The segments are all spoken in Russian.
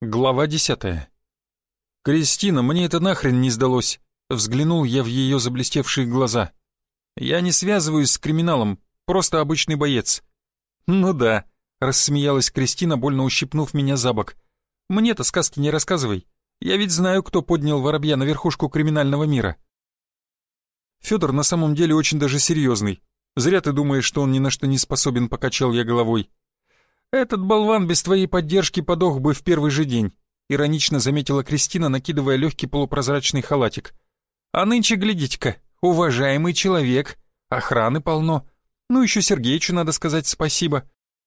Глава 10. «Кристина, мне это нахрен не сдалось», — взглянул я в ее заблестевшие глаза. «Я не связываюсь с криминалом, просто обычный боец». «Ну да», — рассмеялась Кристина, больно ущипнув меня за бок. «Мне-то сказки не рассказывай. Я ведь знаю, кто поднял воробья на верхушку криминального мира». «Федор на самом деле очень даже серьезный. Зря ты думаешь, что он ни на что не способен», — покачал я головой. «Этот болван без твоей поддержки подох бы в первый же день», — иронично заметила Кристина, накидывая легкий полупрозрачный халатик. «А нынче, глядите-ка, уважаемый человек, охраны полно. Ну, еще Сергеичу надо сказать спасибо».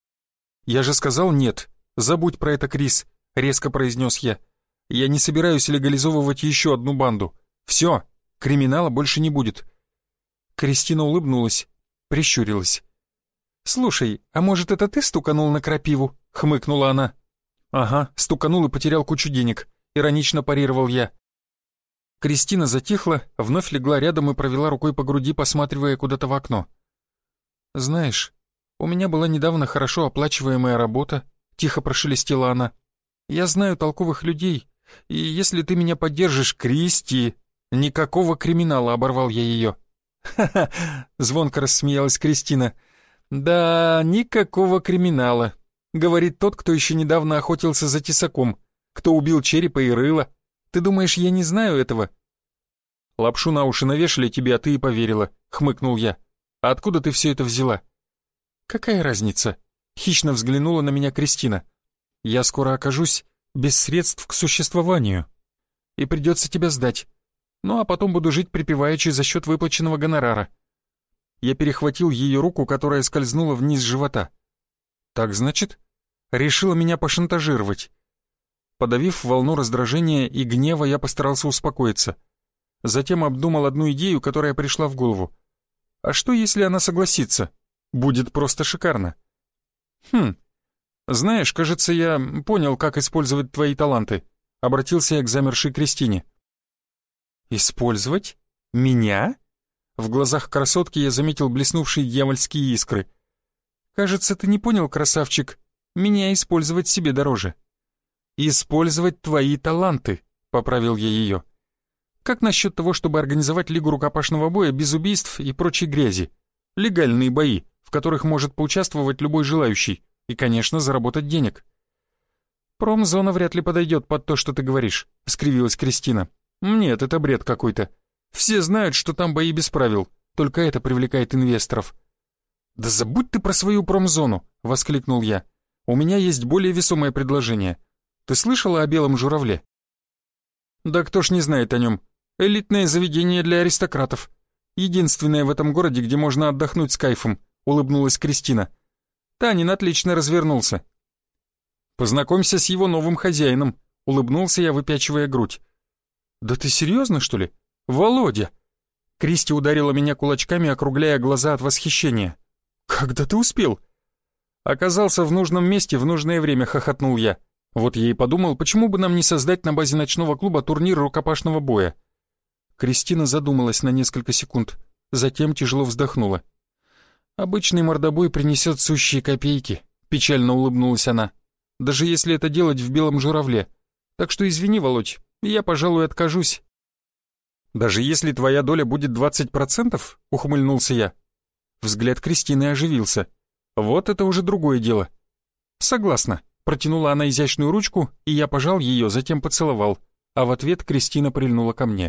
«Я же сказал нет. Забудь про это, Крис», — резко произнес я. «Я не собираюсь легализовывать еще одну банду. Все, криминала больше не будет». Кристина улыбнулась, прищурилась. «Слушай, а может, это ты стуканул на крапиву?» — хмыкнула она. «Ага, стуканул и потерял кучу денег», — иронично парировал я. Кристина затихла, вновь легла рядом и провела рукой по груди, посматривая куда-то в окно. «Знаешь, у меня была недавно хорошо оплачиваемая работа», — тихо прошелестела она. «Я знаю толковых людей, и если ты меня поддержишь, Кристи...» «Никакого криминала», — оборвал я ее. «Ха-ха», — звонко рассмеялась Кристина. «Да, никакого криминала», — говорит тот, кто еще недавно охотился за тесаком, кто убил черепа и рыла. Ты думаешь, я не знаю этого?» «Лапшу на уши навешали тебе, а ты и поверила», — хмыкнул я. «А откуда ты все это взяла?» «Какая разница?» — хищно взглянула на меня Кристина. «Я скоро окажусь без средств к существованию, и придется тебя сдать. Ну а потом буду жить припеваючи за счет выплаченного гонорара». Я перехватил ее руку, которая скользнула вниз живота. «Так значит, решила меня пошантажировать». Подавив волну раздражения и гнева, я постарался успокоиться. Затем обдумал одну идею, которая пришла в голову. А что, если она согласится? Будет просто шикарно. Знаешь, кажется, я понял, как использовать твои таланты. Обратился я к замершей Кристине. «Использовать? Меня?» В глазах красотки я заметил блеснувшие дьявольские искры. «Кажется, ты не понял, красавчик. Меня использовать себе дороже». «Использовать твои таланты», — поправил я ее. «Как насчет того, чтобы организовать лигу рукопашного боя без убийств и прочей грязи? Легальные бои, в которых может поучаствовать любой желающий, и, конечно, заработать денег». «Промзона вряд ли подойдет под то, что ты говоришь», — скривилась Кристина. «Нет, это бред какой-то. Все знают, что там бои без правил, только это привлекает инвесторов». «Да забудь ты про свою промзону!» — воскликнул я. «У меня есть более весомое предложение. Ты слышала о белом журавле?» «Да кто ж не знает о нем. Элитное заведение для аристократов. Единственное в этом городе, где можно отдохнуть с кайфом», — улыбнулась Кристина. «Танин отлично развернулся». «Познакомься с его новым хозяином», — улыбнулся я, выпячивая грудь. «Да ты серьезно, что ли? Володя!» Кристи ударила меня кулачками, округляя глаза от восхищения. «Когда ты успел?» «Оказался в нужном месте в нужное время», — хохотнул я. Вот я и подумал, почему бы нам не создать на базе ночного клуба турнир рукопашного боя. Кристина задумалась на несколько секунд, затем тяжело вздохнула. «Обычный мордобой принесет сущие копейки», — печально улыбнулась она. «Даже если это делать в белом журавле. Так что извини, Володь, я, пожалуй, откажусь». «Даже если твоя доля будет 20%?» — ухмыльнулся я. Взгляд Кристины оживился. «Вот это уже другое дело». «Согласна», — протянула она изящную ручку, и я пожал ее, затем поцеловал, а в ответ Кристина прильнула ко мне.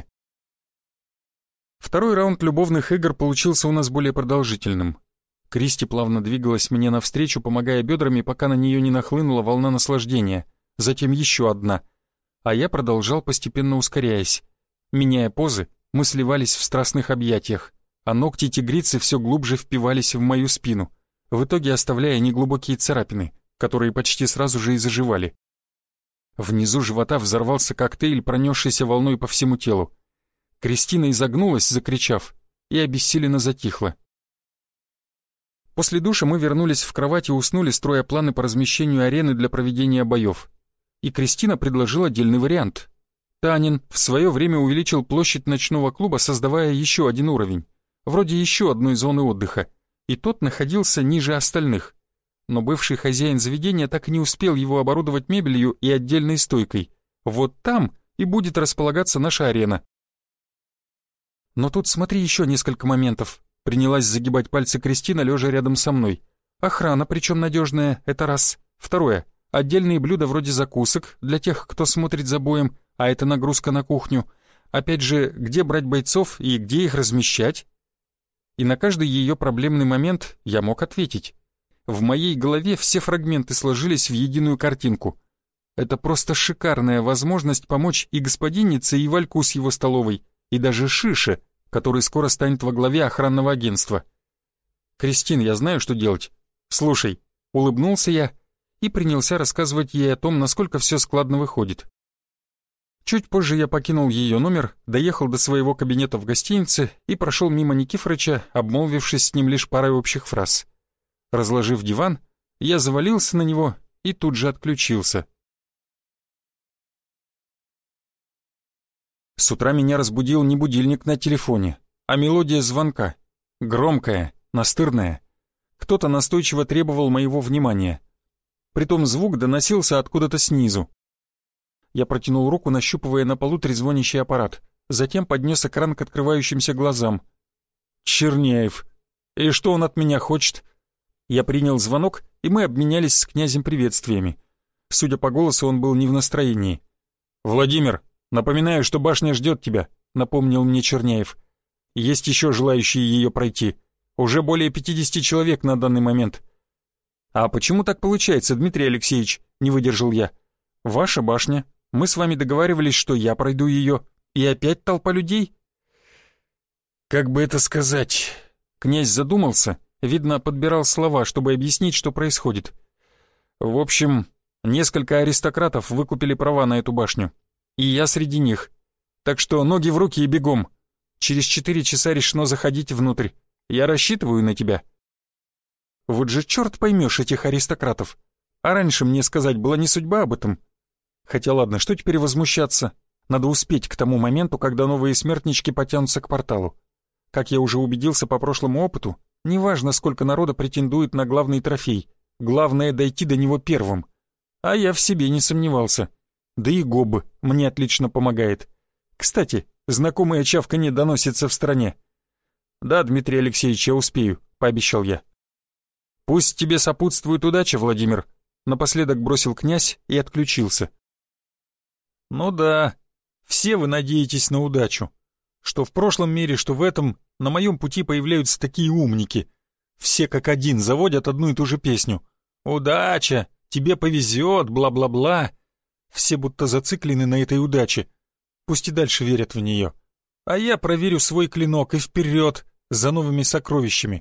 Второй раунд любовных игр получился у нас более продолжительным. Кристи плавно двигалась мне навстречу, помогая бедрами, пока на нее не нахлынула волна наслаждения, затем еще одна, а я продолжал, постепенно ускоряясь. Меняя позы, мы сливались в страстных объятиях, а ногти тигрицы все глубже впивались в мою спину, в итоге оставляя неглубокие царапины, которые почти сразу же и заживали. Внизу живота взорвался коктейль, пронесшийся волной по всему телу. Кристина изогнулась, закричав, и обессиленно затихла. После душа мы вернулись в кровать и уснули, строя планы по размещению арены для проведения боев. И Кристина предложила отдельный вариант. Танин в свое время увеличил площадь ночного клуба, создавая еще один уровень, вроде еще одной зоны отдыха, и тот находился ниже остальных. но бывший хозяин заведения так и не успел его оборудовать мебелью и отдельной стойкой. Вот там и будет располагаться наша арена. Но тут смотри еще несколько моментов. Принялась загибать пальцы Кристина, лежа рядом со мной. Охрана, причем надежная, это раз. Второе. Отдельные блюда вроде закусок для тех, кто смотрит за боем, а это нагрузка на кухню. Опять же, где брать бойцов и где их размещать? И на каждый ее проблемный момент я мог ответить. В моей голове все фрагменты сложились в единую картинку. Это просто шикарная возможность помочь и господиннице, и Вальку с его столовой, и даже Шише, который скоро станет во главе охранного агентства. «Кристин, я знаю, что делать. Слушай», — улыбнулся я и принялся рассказывать ей о том, насколько все складно выходит. Чуть позже я покинул ее номер, доехал до своего кабинета в гостинице и прошел мимо Никифорыча, обмолвившись с ним лишь парой общих фраз. Разложив диван, я завалился на него и тут же отключился. С утра меня разбудил не будильник на телефоне, а мелодия звонка. Громкая, настырная. Кто-то настойчиво требовал моего внимания. Притом звук доносился откуда-то снизу. Я протянул руку, нащупывая на полу трезвонящий аппарат, затем поднес экран к открывающимся глазам. Черняев. И что он от меня хочет? Я принял звонок, и мы обменялись с князем приветствиями. Судя по голосу, он был не в настроении. «Владимир, напоминаю, что башня ждет тебя», — напомнил мне Черняев. «Есть еще желающие ее пройти. Уже более 50 человек на данный момент». «А почему так получается, Дмитрий Алексеевич?» — не выдержал я. «Ваша башня. Мы с вами договаривались, что я пройду ее. И опять толпа людей?» «Как бы это сказать?» Князь задумался, видно, подбирал слова, чтобы объяснить, что происходит. «В общем, несколько аристократов выкупили права на эту башню. И я среди них. Так что ноги в руки и бегом. Через 4 часа решено заходить внутрь. Я рассчитываю на тебя». Вот же черт поймешь этих аристократов. А раньше мне сказать была не судьба об этом. Хотя ладно, что теперь возмущаться? Надо успеть к тому моменту, когда новые смертнички потянутся к порталу. Как я уже убедился по прошлому опыту, неважно, сколько народа претендует на главный трофей, главное дойти до него первым. А я в себе не сомневался. Да и Гоб мне отлично помогает. Кстати, знакомое чавканье доносится в стороне. «Да, Дмитрий Алексеевич, я успею», — пообещал я. «Пусть тебе сопутствует удача, Владимир», — напоследок бросил князь и отключился. «Ну да, все вы надеетесь на удачу. Что в прошлом мире, что в этом, на моем пути появляются такие умники. Все как один заводят одну и ту же песню. «Удача! Тебе повезет! Бла-бла-бла!» Все будто зациклены на этой удаче. Пусть и дальше верят в нее. А я проверю свой клинок и вперед, за новыми сокровищами.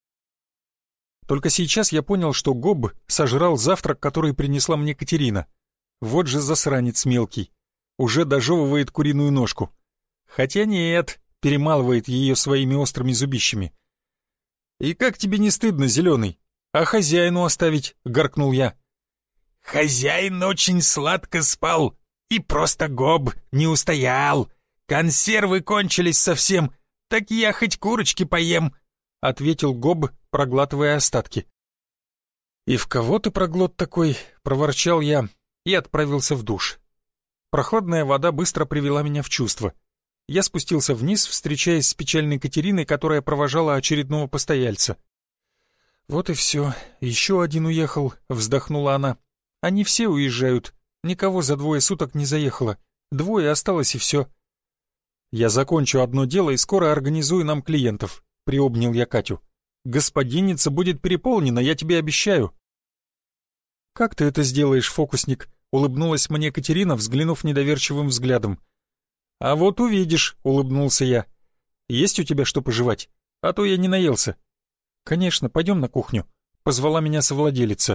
Только сейчас я понял, что Гоб сожрал завтрак, который принесла мне Катерина. Вот же засранец мелкий. Уже дожевывает куриную ножку. Хотя нет, перемалывает ее своими острыми зубищами. «И как тебе не стыдно, Зеленый? А хозяину оставить?» — гаркнул я. «Хозяин очень сладко спал, и просто Гоб не устоял. Консервы кончились совсем, так я хоть курочки поем», — ответил Гоб, проглатывая остатки. «И в кого ты проглот такой?» — проворчал я и отправился в душ. Прохладная вода быстро привела меня в чувство. Я спустился вниз, встречаясь с печальной Катериной, которая провожала очередного постояльца. «Вот и все, еще один уехал», — вздохнула она. «Они все уезжают, никого за 2 суток не заехало, 2 осталось и все». «Я закончу одно дело и скоро организую нам клиентов», — приобнял я Катю. «Господинница будет переполнена, я тебе обещаю». «Как ты это сделаешь, фокусник?» — улыбнулась мне Катерина, взглянув недоверчивым взглядом. «А вот увидишь», — улыбнулся я. «Есть у тебя что пожевать? А то я не наелся». «Конечно, пойдем на кухню», — позвала меня совладелица.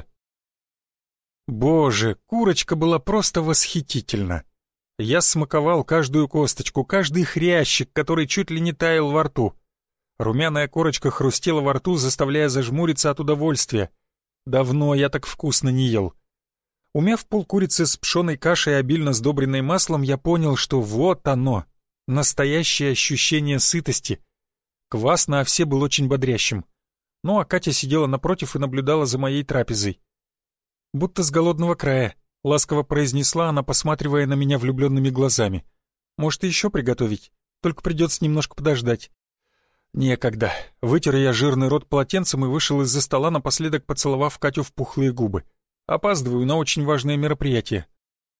Боже, курочка была просто восхитительна. Я смаковал каждую косточку, каждый хрящик, который чуть ли не таял во рту. Румяная корочка хрустела во рту, заставляя зажмуриться от удовольствия. Давно я так вкусно не ел. Умяв полкурицы с пшеной кашей, обильно сдобренной маслом, я понял, что вот оно, настоящее ощущение сытости. Квас на овсе был очень бодрящим. Ну а Катя сидела напротив и наблюдала за моей трапезой. «Будто с голодного края», — ласково произнесла она, посматривая на меня влюбленными глазами. «Может, и еще приготовить? Только придется немножко подождать». Некогда. Вытер я жирный рот полотенцем и вышел из-за стола, напоследок поцеловав Катю в пухлые губы. Опаздываю на очень важное мероприятие.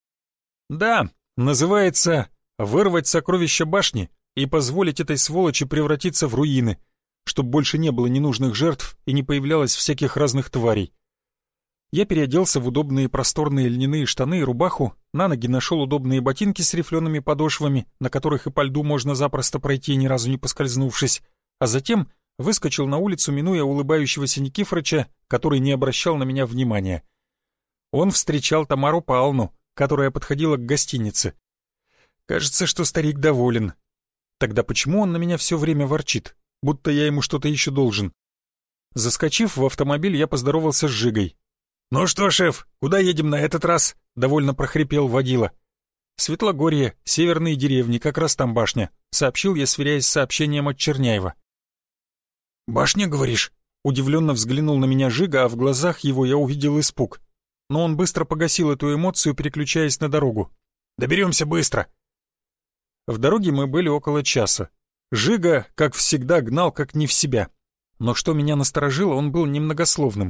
Да, называется «Вырвать сокровища башни и позволить этой сволочи превратиться в руины, чтобы больше не было ненужных жертв и не появлялось всяких разных тварей». Я переоделся в удобные просторные льняные штаны и рубаху, на ноги нашел удобные ботинки с рифлеными подошвами, на которых и по льду можно запросто пройти, ни разу не поскользнувшись, а затем выскочил на улицу, минуя улыбающегося Никифорыча, который не обращал на меня внимания. Он встречал Тамару Павловну, которая подходила к гостинице. Кажется, что старик доволен. Тогда почему он на меня все время ворчит, будто я ему что-то еще должен? Заскочив в автомобиль, я поздоровался с Жигой. «Ну что, шеф, куда едем на этот раз?» — довольно прохрипел водила. «Светлогорье, северные деревни, как раз там башня», — сообщил я, сверяясь с сообщением от Черняева. «Башня, говоришь?» — удивленно взглянул на меня Жига, а в глазах его я увидел испуг. Но он быстро погасил эту эмоцию, переключаясь на дорогу. «Доберемся быстро!» В дороге мы были около часа. Жига, как всегда, гнал как не в себя. Но что меня насторожило, он был немногословным.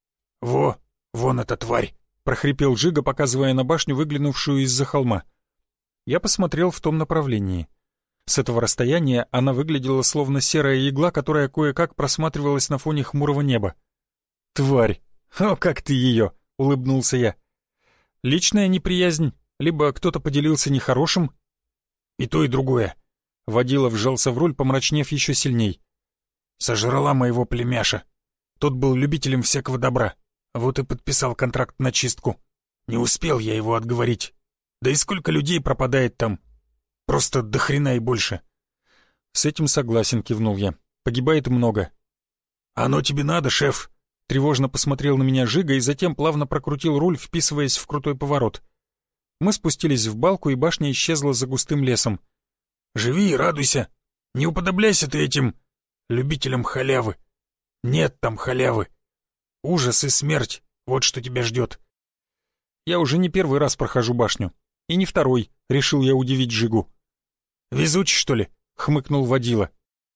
«Вон эта тварь!» — прохрипел Жига, показывая на башню, выглянувшую из-за холма. Я посмотрел в том направлении. С этого расстояния она выглядела словно серая игла, которая кое-как просматривалась на фоне хмурого неба. «Тварь! О, как ты ее!» — улыбнулся я. «Личная неприязнь, либо кто-то поделился нехорошим?» «И то, и другое». Водила вжался в руль, помрачнев еще сильней. «Сожрала моего племяша. Тот был любителем всякого добра. Вот и подписал контракт на чистку. Не успел я его отговорить. Да и сколько людей пропадает там. Просто до хрена и больше». «С этим согласен», — кивнул я. «Погибает много». «Оно тебе надо, шеф?» Тревожно посмотрел на меня Жига и затем плавно прокрутил руль, вписываясь в крутой поворот. Мы спустились в балку, и башня исчезла за густым лесом. «Живи и радуйся. Не уподобляйся ты этим любителям халявы. Нет там халявы. Ужас и смерть — вот что тебя ждет». «Я уже не первый раз прохожу башню. И не второй», — решил я удивить Жигу. «Везучий, что ли?» — хмыкнул водила.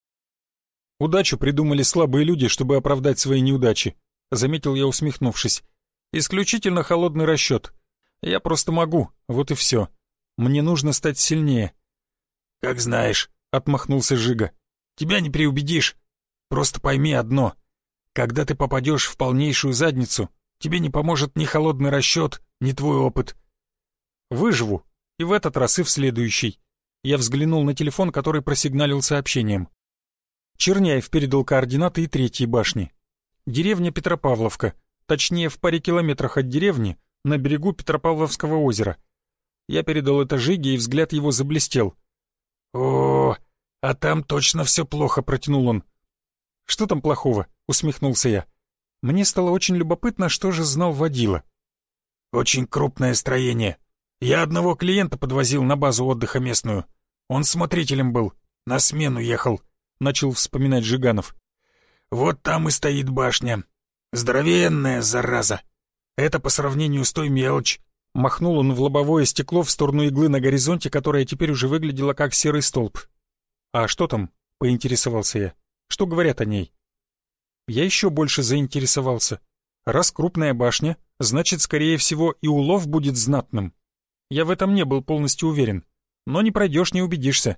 «Удачу придумали слабые люди, чтобы оправдать свои неудачи», — заметил я, усмехнувшись. «Исключительно холодный расчет. Я просто могу, вот и все. Мне нужно стать сильнее». «Как знаешь», — отмахнулся Жига. «Тебя не переубедишь. Просто пойми одно. Когда ты попадешь в полнейшую задницу, тебе не поможет ни холодный расчет, ни твой опыт». «Выживу. И в этот раз, и в следующий». Я взглянул на телефон, который просигналил сообщением. Черняев передал координаты и третьей башни. Деревня Петропавловка, точнее в паре километрах от деревни, на берегу Петропавловского озера. Я передал это Жиге, и взгляд его заблестел. «О, а там точно все плохо», — протянул он. «Что там плохого?» — усмехнулся я. Мне стало очень любопытно, что же знал водила. «Очень крупное строение. Я одного клиента подвозил на базу отдыха местную. Он смотрителем был, на смену ехал», — начал вспоминать Жиганов. «Вот там и стоит башня. Здоровенная зараза. Это по сравнению с той мелочь». Махнул он в лобовое стекло в сторону иглы на горизонте, которая теперь уже выглядела как серый столб. «А что там?» — поинтересовался я. «Что говорят о ней?» Я еще больше заинтересовался. Раз крупная башня, значит, скорее всего, и улов будет знатным. Я в этом не был полностью уверен. Но не пройдешь, не убедишься.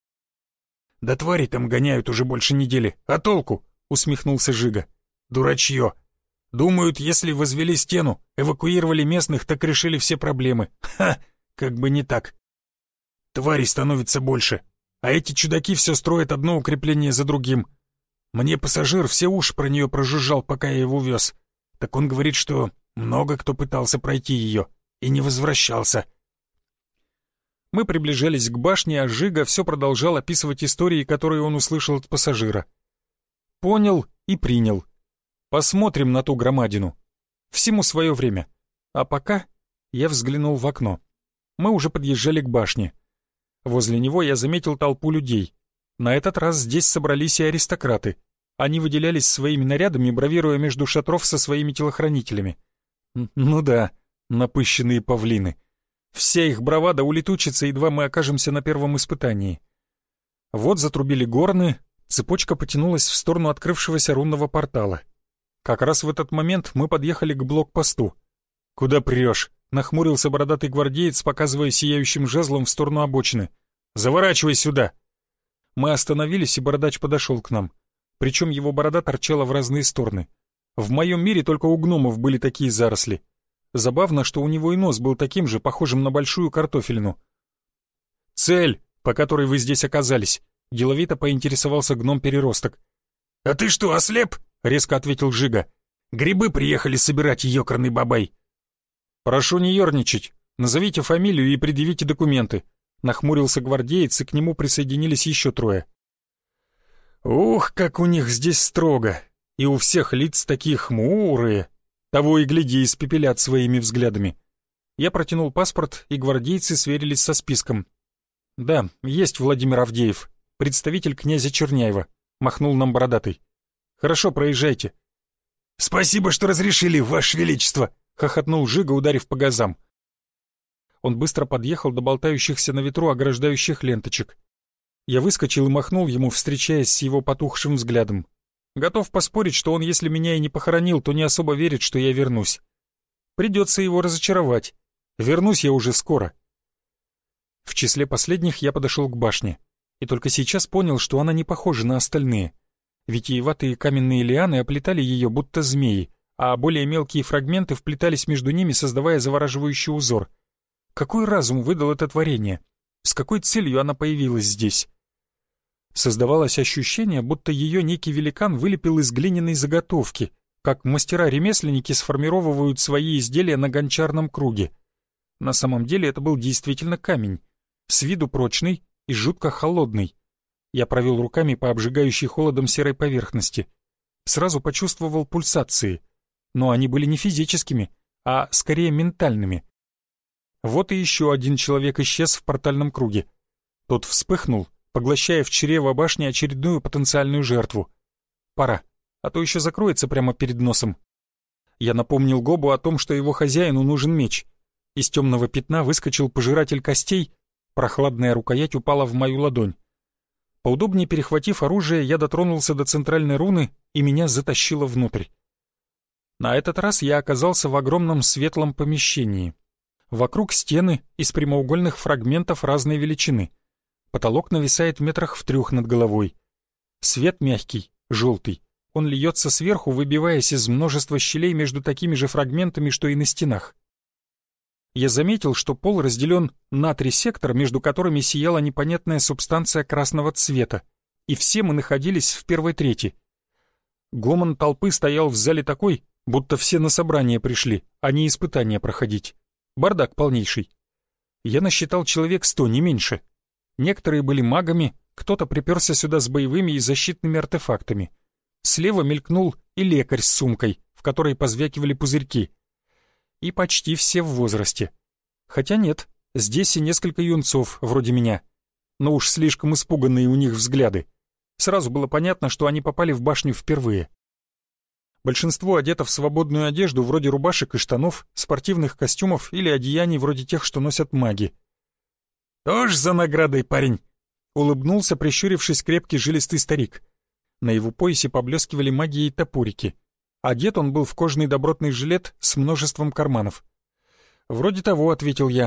«Да твари там гоняют уже больше недели. А толку?» — усмехнулся Жига. «Дурачье. Думают, если возвели стену, эвакуировали местных, так решили все проблемы. Ха! Как бы не так. Тварей становится больше, а эти чудаки все строят одно укрепление за другим. Мне пассажир все уши про нее прожужжал, пока я его вез. Так он говорит, что много кто пытался пройти ее и не возвращался». Мы приближались к башне, а Жига все продолжал описывать истории, которые он услышал от пассажира. Понял и принял. Посмотрим на ту громадину. Всему свое время. А пока я взглянул в окно. Мы уже подъезжали к башне. Возле него я заметил толпу людей. На этот раз здесь собрались и аристократы. Они выделялись своими нарядами, бравируя между шатров со своими телохранителями. Ну да, напыщенные павлины. Вся их бравада улетучится, едва мы окажемся на первом испытании. Вот затрубили горны, цепочка потянулась в сторону открывшегося рунного портала. Как раз в этот момент мы подъехали к блокпосту. «Куда прешь?» — нахмурился бородатый гвардеец, показывая сияющим жезлом в сторону обочины. «Заворачивай сюда!» Мы остановились, и бородач подошел к нам. Причем его борода торчала в разные стороны. В моем мире только у гномов были такие заросли. Забавно, что у него и нос был таким же, похожим на большую картофелину. «Цель, по которой вы здесь оказались», — деловито поинтересовался гном-переросток. «А ты что, ослеп?» — резко ответил Жига. «Грибы приехали собирать, ёкарный бабай». «Прошу не ерничать. Назовите фамилию и предъявите документы», — нахмурился гвардеец, и к нему присоединились еще трое. «Ух, как у них здесь строго, и у всех лиц такие хмурые. Того и гляди, испепелят своими взглядами». Я протянул паспорт, и гвардейцы сверились со списком. «Да, есть Владимир Авдеев, представитель князя Черняева», — махнул нам бородатый. «Хорошо, проезжайте». «Спасибо, что разрешили, Ваше Величество», — хохотнул Жига, ударив по газам. Он быстро подъехал до болтающихся на ветру ограждающих ленточек. Я выскочил и махнул ему, встречаясь с его потухшим взглядом. Готов поспорить, что он, если меня и не похоронил, то не особо верит, что я вернусь. Придется его разочаровать. Вернусь я уже скоро. В числе последних я подошел к башне, и только сейчас понял, что она не похожа на остальные. Витиеватые каменные лианы оплетали ее, будто змеи, а более мелкие фрагменты вплетались между ними, создавая завораживающий узор. Какой разум выдал это творение? С какой целью она появилась здесь? Создавалось ощущение, будто ее некий великан вылепил из глиняной заготовки, как мастера-ремесленники сформировывают свои изделия на гончарном круге. На самом деле это был действительно камень, с виду прочный и жутко холодный. Я провел руками по обжигающей холодом серой поверхности. Сразу почувствовал пульсации, но они были не физическими, а скорее ментальными. Вот и еще один человек исчез в портальном круге. Тот вспыхнул, поглощая в чрево башни очередную потенциальную жертву. Пора, а то еще закроется прямо перед носом. Я напомнил Гобу о том, что его хозяину нужен меч. Из темного пятна выскочил пожиратель костей, прохладная рукоять упала в мою ладонь. Поудобнее перехватив оружие, я дотронулся до центральной руны, и меня затащило внутрь. На этот раз я оказался в огромном светлом помещении. Вокруг стены из прямоугольных фрагментов разной величины. Потолок нависает метрах в 3 над головой. Свет мягкий, желтый. Он льется сверху, выбиваясь из множества щелей между такими же фрагментами, что и на стенах. Я заметил, что пол разделен на 3 сектора, между которыми сияла непонятная субстанция красного цвета, и все мы находились в первой трети. Гомон толпы стоял в зале такой, будто все на собрание пришли, а не испытания проходить. Бардак полнейший. Я насчитал человек 100, не меньше. Некоторые были магами, кто-то приперся сюда с боевыми и защитными артефактами. Слева мелькнул и лекарь с сумкой, в которой позвякивали пузырьки. И почти все в возрасте. Хотя нет, здесь и несколько юнцов, вроде меня. Но уж слишком испуганные у них взгляды. Сразу было понятно, что они попали в башню впервые. Большинство одето в свободную одежду, вроде рубашек и штанов, спортивных костюмов или одеяний, вроде тех, что носят маги. «Тоже за наградой, парень!» — улыбнулся, прищурившись, крепкий жилистый старик. На его поясе поблескивали магией топорики. Одет он был в кожаный добротный жилет с множеством карманов. «Вроде того», — ответил я.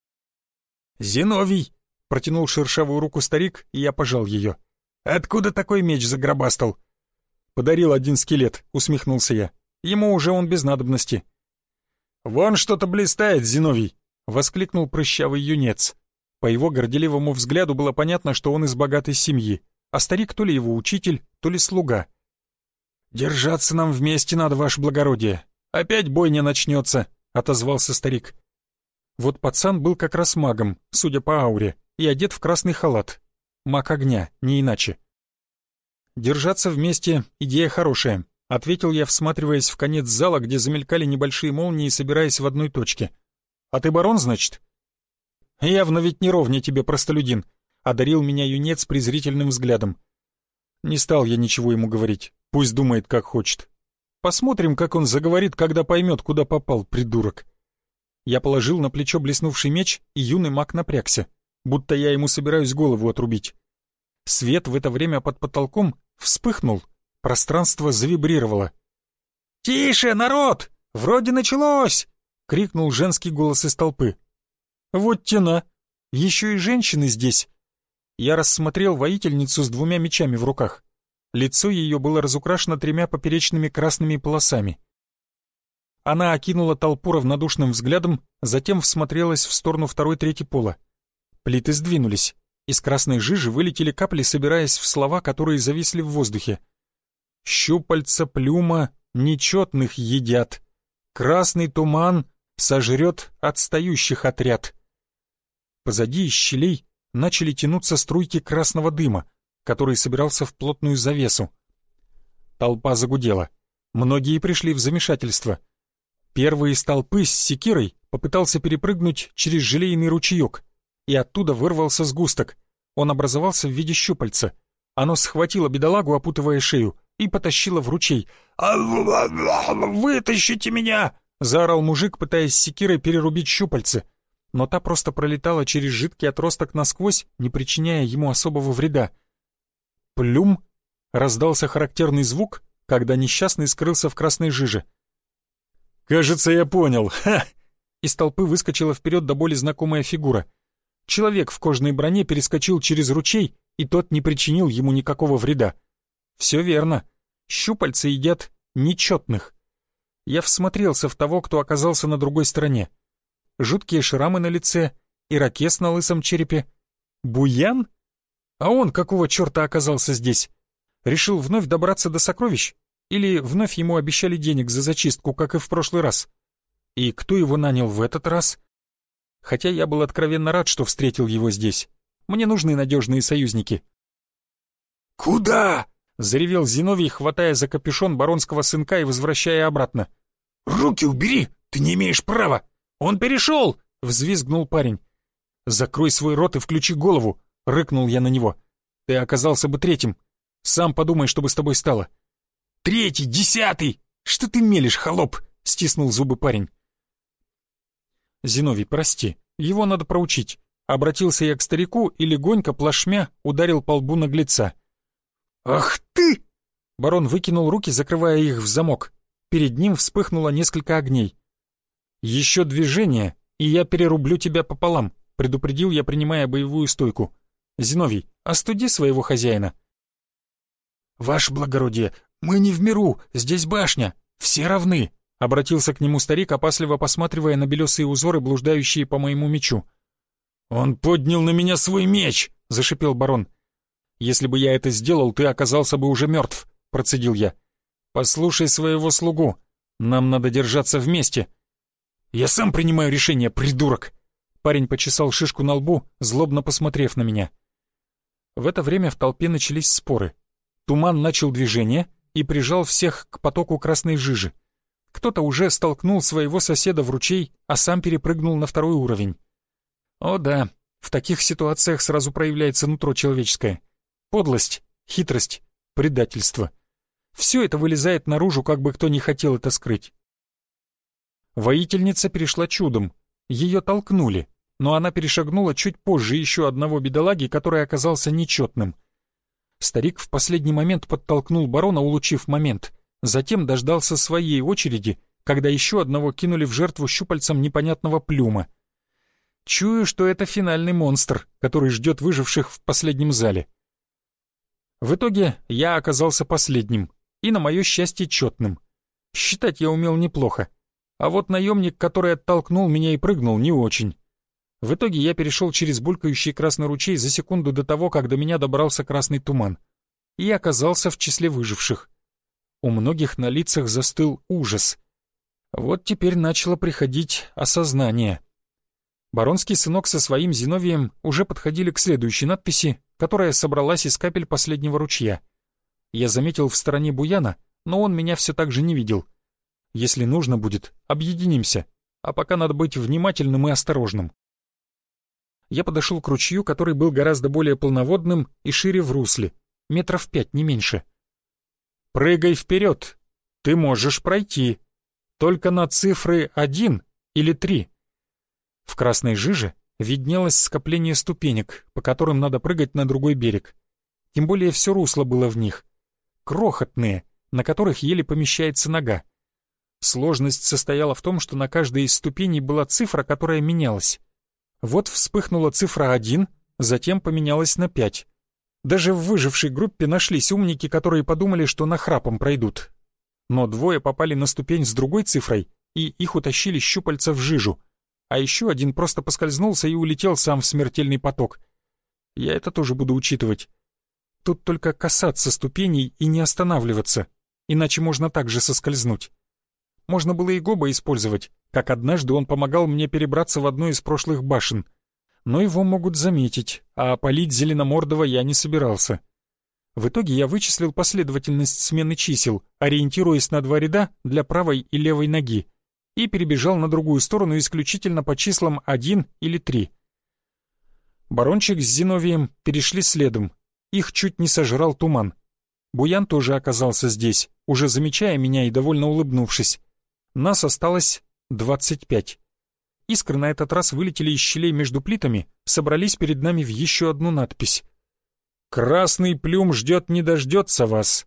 «Зиновий!» — протянул шершавую руку старик, и я пожал ее. «Откуда такой меч загробастал?» «Подарил один скелет», — усмехнулся я. «Ему уже он без надобности». «Вон что-то блистает, Зиновий!» — воскликнул прыщавый юнец. По его горделивому взгляду было понятно, что он из богатой семьи, а старик то ли его учитель, то ли слуга. «Держаться нам вместе надо, ваше благородие. Опять бойня начнется», — отозвался старик. Вот пацан был как раз магом, судя по ауре, и одет в красный халат. Маг огня, не иначе. «Держаться вместе — идея хорошая», — ответил я, всматриваясь в конец зала, где замелькали небольшие молнии, собираясь в одной точке. «А ты барон, значит?» «Явно ведь не ровня тебе, простолюдин», — одарил меня юнец презрительным взглядом. Не стал я ничего ему говорить. Пусть думает, как хочет. Посмотрим, как он заговорит, когда поймет, куда попал, придурок. Я положил на плечо блеснувший меч, и юный маг напрягся, будто я ему собираюсь голову отрубить. Свет в это время под потолком вспыхнул, пространство завибрировало. «Тише, народ! Вроде началось!» — крикнул женский голос из толпы. «Вот тена! Еще и женщины здесь!» Я рассмотрел воительницу с 2 мечами в руках. Лицо ее было разукрашено 3 поперечными красными полосами. Она окинула толпу равнодушным взглядом, затем всмотрелась в сторону 2-3 пола. Плиты сдвинулись. Из красной жижи вылетели капли, собираясь в слова, которые зависли в воздухе. «Щупальца плюма нечетных едят. Красный туман сожрет отстающих отряд». Позади из щелей начали тянуться струйки красного дыма, который собирался в плотную завесу. Толпа загудела. Многие пришли в замешательство. Первый из толпы с секирой попытался перепрыгнуть через желейный ручеек, и оттуда вырвался сгусток. Он образовался в виде щупальца. Оно схватило бедолагу, опутывая шею, и потащило в ручей. «Вытащите меня!» — заорал мужик, пытаясь секирой перерубить щупальце. Но та просто пролетала через жидкий отросток насквозь, не причиняя ему особого вреда. «Плюм!» — раздался характерный звук, когда несчастный скрылся в красной жиже. «Кажется, я понял. Ха!» Из толпы выскочила вперед до боли знакомая фигура. Человек в кожаной броне перескочил через ручей, и тот не причинил ему никакого вреда. Все верно. Щупальца едят нечетных. Я всмотрелся в того, кто оказался на другой стороне. Жуткие шрамы на лице, ирокез на лысом черепе. Буян? А он какого черта оказался здесь? Решил вновь добраться до сокровищ? Или вновь ему обещали денег за зачистку, как и в прошлый раз? И кто его нанял в этот раз? Хотя я был откровенно рад, что встретил его здесь. Мне нужны надежные союзники. «Куда?» — заревел Зиновий, хватая за капюшон баронского сынка и возвращая обратно. «Руки убери! Ты не имеешь права! Он перешел!» — взвизгнул парень. «Закрой свой рот и включи голову!» — рыкнул я на него. «Ты оказался бы 3-м. Сам подумай, что бы с тобой стало». 3-й, 10-й! Что ты мелешь, холоп?» — стиснул зубы парень. «Зиновий, прости, его надо проучить». Обратился я к старику и легонько, плашмя, ударил по лбу наглеца. «Ах ты!» Барон выкинул руки, закрывая их в замок. Перед ним вспыхнуло несколько огней. «Еще движение, и я перерублю тебя пополам», — предупредил я, принимая боевую стойку. «Зиновий, остуди своего хозяина». «Ваше благородие, мы не в миру, здесь башня, все равны», — обратился к нему старик, опасливо посматривая на белесые узоры, блуждающие по моему мечу. «Он поднял на меня свой меч!» — зашипел барон. «Если бы я это сделал, ты оказался бы уже мертв», — процедил я. «Послушай своего слугу. Нам надо держаться вместе». «Я сам принимаю решение, придурок!» Парень почесал шишку на лбу, злобно посмотрев на меня. В это время в толпе начались споры. Туман начал движение и прижал всех к потоку красной жижи. Кто-то уже столкнул своего соседа в ручей, а сам перепрыгнул на 2-й уровень. О да, в таких ситуациях сразу проявляется нутро человеческое. Подлость, хитрость, предательство. Все это вылезает наружу, как бы кто ни хотел это скрыть. Воительница перешла чудом. Ее толкнули, но она перешагнула чуть позже еще одного бедолаги, который оказался нечетным. Старик в последний момент подтолкнул барона, улучив момент. Затем дождался своей очереди, когда еще одного кинули в жертву щупальцам непонятного плюма. Чую, что это финальный монстр, который ждет выживших в последнем зале. В итоге я оказался последним, и, на мое счастье, четным. Считать я умел неплохо, а вот наемник, который оттолкнул меня и прыгнул, не очень. В итоге я перешел через булькающий красный ручей за секунду до того, как до меня добрался красный туман, и оказался в числе выживших. У многих на лицах застыл ужас. Вот теперь начало приходить осознание. Баронский сынок со своим Зиновием уже подходили к следующей надписи, которая собралась из капель последнего ручья. Я заметил в стороне Буяна, но он меня все так же не видел. Если нужно будет, объединимся, а пока надо быть внимательным и осторожным. Я подошел к ручью, который был гораздо более полноводным и шире в русле, 5 метров, не меньше. Прыгай вперед. Ты можешь пройти. Только на цифры 1 или 3. В красной жиже виднелось скопление ступенек, по которым надо прыгать на другой берег. Тем более все русло было в них. Крохотные, на которых еле помещается нога. Сложность состояла в том, что на каждой из ступеней была цифра, которая менялась. Вот вспыхнула цифра 1, затем поменялась на 5. Даже в выжившей группе нашлись умники, которые подумали, что нахрапом пройдут. Но двое попали на ступень с другой цифрой, и их утащили щупальца в жижу. А еще один просто поскользнулся и улетел сам в смертельный поток. Я это тоже буду учитывать. Тут только касаться ступеней и не останавливаться, иначе можно также соскользнуть. Можно было и Гоба использовать, как однажды он помогал мне перебраться в одну из прошлых башен. Но его могут заметить, а палить Зеленомордого я не собирался. В итоге я вычислил последовательность смены чисел, ориентируясь на 2 ряда для правой и левой ноги, и перебежал на другую сторону исключительно по числам 1 или 3. Барончик с Зиновием перешли следом. Их чуть не сожрал туман. Буян тоже оказался здесь, уже замечая меня и довольно улыбнувшись. Нас осталось 25. Искры на этот раз вылетели из щелей между плитами, собрались перед нами в еще одну надпись. «Красный плюм ждет не дождется вас.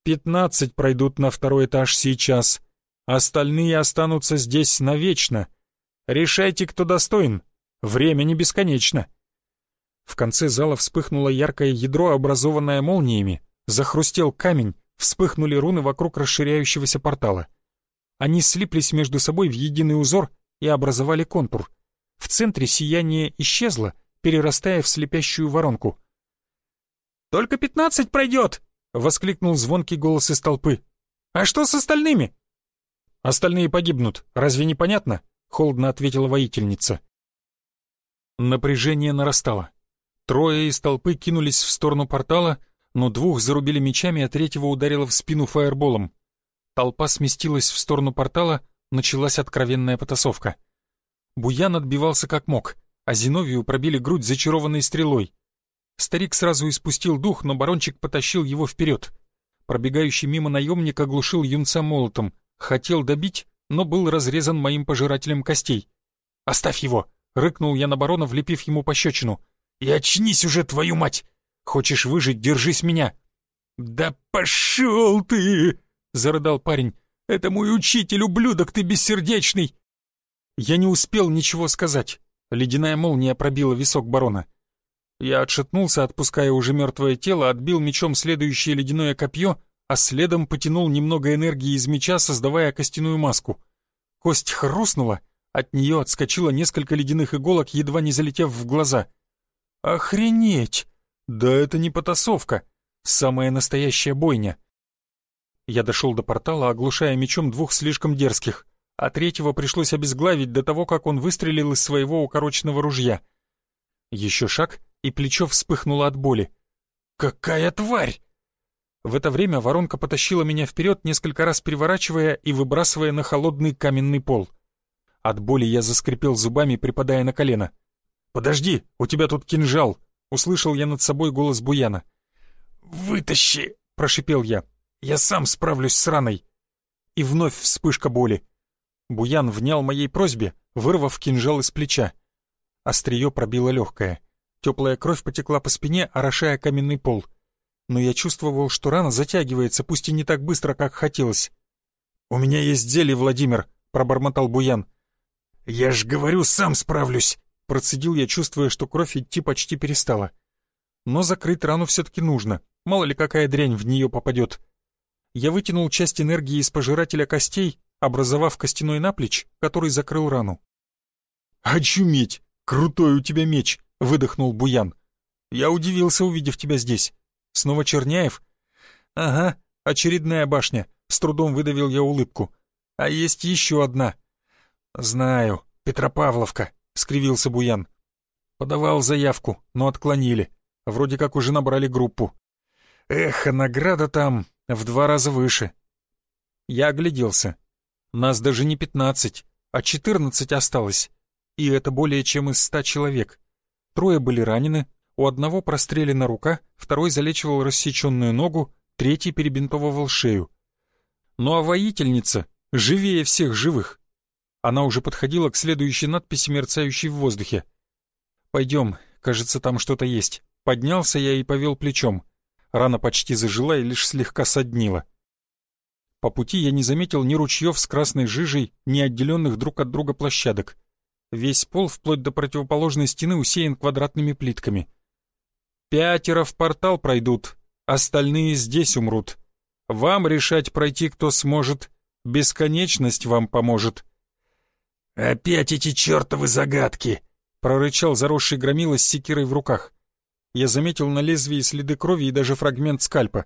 15 пройдут на 2-й этаж сейчас. Остальные останутся здесь навечно. Решайте, кто достоин. Время не бесконечно». В конце зала вспыхнуло яркое ядро, образованное молниями, захрустел камень, вспыхнули руны вокруг расширяющегося портала. Они слиплись между собой в единый узор и образовали контур. В центре сияние исчезло, перерастая в слепящую воронку. «Только 15 пройдет!» — воскликнул звонкий голос из толпы. «А что с остальными?» «Остальные погибнут, разве не понятно?» — холодно ответила воительница. Напряжение нарастало. 3 из толпы кинулись в сторону портала, но 2 зарубили мечами, а 3-го ударило в спину фаерболом. Толпа сместилась в сторону портала, началась откровенная потасовка. Буян отбивался как мог, а Зиновию пробили грудь зачарованной стрелой. Старик сразу испустил дух, но барончик потащил его вперед. Пробегающий мимо наемник оглушил юнца молотом, хотел добить, но был разрезан моим пожирателем костей. «Оставь его!» — рыкнул я на барона, влепив ему пощечину. «И очнись уже, твою мать! Хочешь выжить, держись меня!» «Да пошел ты!» — зарыдал парень. «Это мой учитель, ублюдок ты бессердечный!» Я не успел ничего сказать. Ледяная молния пробила висок барона. Я отшатнулся, отпуская уже мертвое тело, отбил мечом следующее ледяное копье, а следом потянул немного энергии из меча, создавая костяную маску. Кость хрустнула, от нее отскочило несколько ледяных иголок, едва не залетев в глаза. «Охренеть! Да это не потасовка! Самая настоящая бойня!» Я дошел до портала, оглушая мечом 2 слишком дерзких, а 3-го пришлось обезглавить до того, как он выстрелил из своего укороченного ружья. Еще шаг, и плечо вспыхнуло от боли. «Какая тварь!» В это время воронка потащила меня вперед, несколько раз переворачивая и выбрасывая на холодный каменный пол. От боли я заскрипел зубами, припадая на колено. «Подожди, у тебя тут кинжал!» — услышал я над собой голос Буяна. «Вытащи!» — прошипел я. «Я сам справлюсь с раной!» И вновь вспышка боли. Буян внял моей просьбе, вырвав кинжал из плеча. Острие пробило легкое. Теплая кровь потекла по спине, орошая каменный пол. Но я чувствовал, что рана затягивается, пусть и не так быстро, как хотелось. «У меня есть зелье, Владимир!» — пробормотал Буян. «Я ж говорю, сам справлюсь!» — процедил я, чувствуя, что кровь идти почти перестала. Но закрыть рану все-таки нужно, мало ли какая дрянь в нее попадет. Я вытянул часть энергии из пожирателя костей, образовав костяной наплечь, который закрыл рану. «Очуметь! Крутой у тебя меч!» — выдохнул Буян. «Я удивился, увидев тебя здесь. Снова Черняев?» «Ага, очередная башня», — с трудом выдавил я улыбку. «А есть еще одна». «Знаю, Петропавловка», — скривился Буян. «Подавал заявку, но отклонили. Вроде как уже набрали группу. Эх, а награда там в 2 раза выше». Я огляделся. Нас даже не 15, а 14 осталось. И это более чем из 100 человек. 3 были ранены, у одного прострелена рука, 2 залечивал рассеченную ногу, третий перебинтовывал шею. Ну а воительница живее всех живых. Она уже подходила к следующей надписи, мерцающей в воздухе. «Пойдем, кажется, там что-то есть». Поднялся я и повел плечом. Рана почти зажила и лишь слегка соднила. По пути я не заметил ни ручьев с красной жижей, ни отделенных друг от друга площадок. Весь пол, вплоть до противоположной стены, усеян квадратными плитками. 5 в портал пройдут, остальные здесь умрут. Вам решать, пройти кто сможет. Бесконечность вам поможет». «Опять эти чертовы загадки!» — прорычал заросший громила с секирой в руках. Я заметил на лезвии следы крови и даже фрагмент скальпа.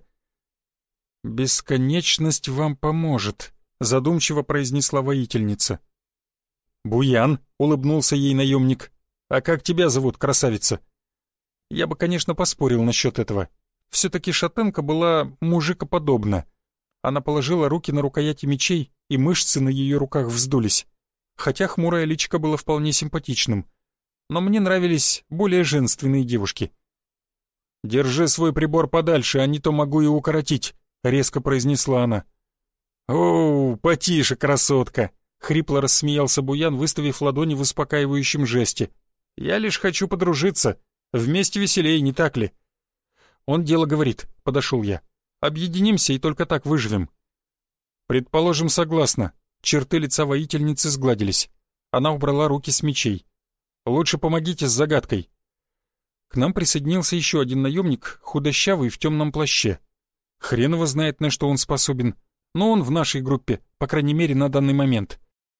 «Бесконечность вам поможет», — задумчиво произнесла воительница. «Буян», — улыбнулся ей наемник. «А как тебя зовут, красавица?» Я бы, конечно, поспорил насчет этого. Все-таки шатенка была мужикоподобна. Она положила руки на рукояти мечей, и мышцы на ее руках вздулись. Хотя хмурое личико было вполне симпатичным. Но мне нравились более женственные девушки. «Держи свой прибор подальше, а не то могу и укоротить», — резко произнесла она. «Оу, потише, красотка!» — хрипло рассмеялся Буян, выставив ладони в успокаивающем жесте. «Я лишь хочу подружиться. Вместе веселее, не так ли?» «Он дело говорит», — подошел я. «Объединимся и только так выживем». «Предположим, согласна». Черты лица воительницы сгладились. Она убрала руки с мечей. «Лучше помогите с загадкой». К нам присоединился еще один наемник, худощавый в темном плаще. Хрен его знает, на что он способен, но он в нашей группе, по крайней мере, на данный момент.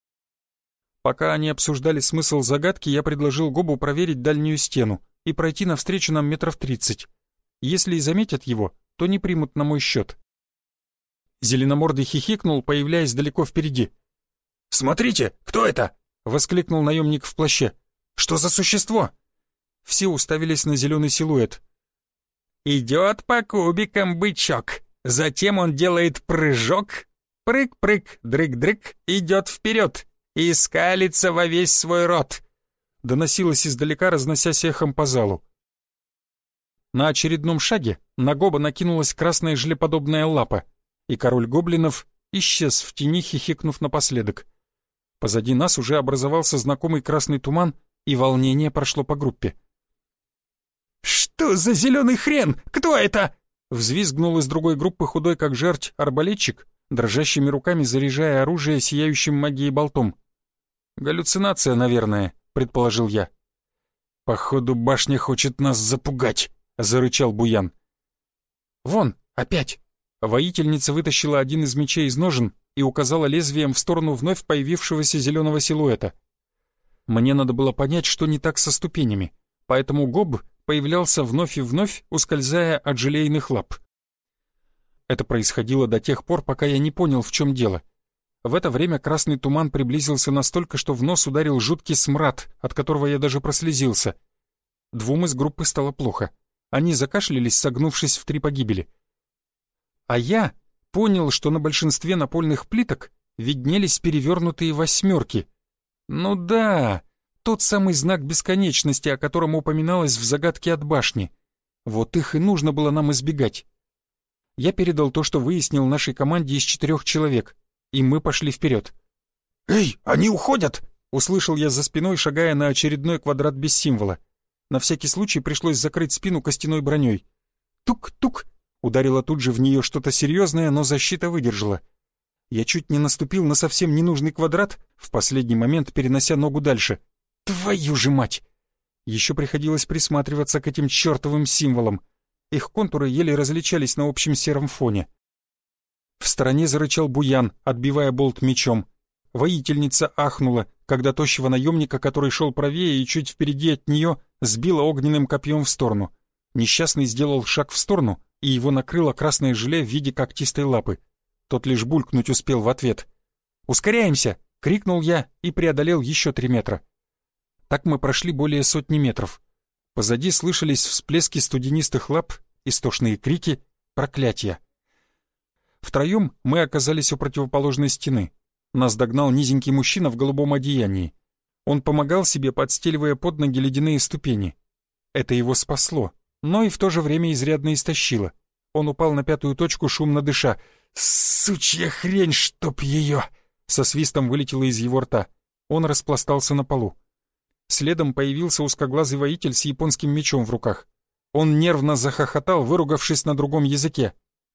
Пока они обсуждали смысл загадки, я предложил Гобу проверить дальнюю стену и пройти навстречу нам 30 метров. Если и заметят его, то не примут на мой счет. Зеленомордый хихикнул, появляясь далеко впереди. «Смотрите, кто это?» — воскликнул наемник в плаще. «Что за существо?» Все уставились на зеленый силуэт. «Идет по кубикам бычок, затем он делает прыжок, прыг-прыг, дрыг-дрыг, идет вперед и скалится во весь свой рот», — доносилось издалека, разносясь эхом по залу. На очередном шаге на Гоба накинулась красная желеподобная лапа, и король гоблинов исчез в тени, хихикнув напоследок. Позади нас уже образовался знакомый красный туман, и волнение прошло по группе. «Что за зеленый хрен? Кто это?» Взвизгнул из другой группы худой как жерть арбалетчик, дрожащими руками заряжая оружие сияющим магией болтом. «Галлюцинация, наверное», — предположил я. «Походу, башня хочет нас запугать», — зарычал Буян. «Вон, опять!» Воительница вытащила один из мечей из ножен и указала лезвием в сторону вновь появившегося зеленого силуэта. Мне надо было понять, что не так со ступенями, поэтому Гоб появлялся вновь и вновь, ускользая от желейных лап. Это происходило до тех пор, пока я не понял, в чем дело. В это время красный туман приблизился настолько, что в нос ударил жуткий смрад, от которого я даже прослезился. Двум из группы стало плохо. Они закашлялись, согнувшись в 3 погибели. А я понял, что на большинстве напольных плиток виднелись перевернутые 8. Ну да, тот самый знак бесконечности, о котором упоминалось в загадке от башни. Вот их и нужно было нам избегать. Я передал то, что выяснил нашей команде из 4 человек, и мы пошли вперед. «Эй, они уходят!» — услышал я за спиной, шагая на очередной квадрат без символа. На всякий случай пришлось закрыть спину костяной броней. Тук-тук! Ударило тут же в нее что-то серьезное, но защита выдержала. Я чуть не наступил на совсем ненужный квадрат, в последний момент перенося ногу дальше. Твою же мать! Еще приходилось присматриваться к этим чертовым символам. Их контуры еле различались на общем сером фоне. В стороне зарычал Буян, отбивая болт мечом. Воительница ахнула, когда тощего наемника, который шел правее и чуть впереди от нее, сбила огненным копьем в сторону. Несчастный сделал шаг в сторону, и его накрыло красное желе в виде когтистой лапы. Тот лишь булькнуть успел в ответ. «Ускоряемся!» — крикнул я и преодолел еще 3 метра. Так мы прошли более 100 метров. Позади слышались всплески студенистых лап, истошные крики, проклятия. Втроем мы оказались у противоположной стены. Нас догнал низенький мужчина в голубом одеянии. Он помогал себе, подстеливая под ноги ледяные ступени. Это его спасло, но и в то же время изрядно истощило. Он упал на 5-ю точку, шумно дыша. «Сучья хрень, чтоб ее!» Со свистом вылетело из его рта. Он распластался на полу. Следом появился узкоглазый воитель с японским мечом в руках. Он нервно захохотал, выругавшись на другом языке.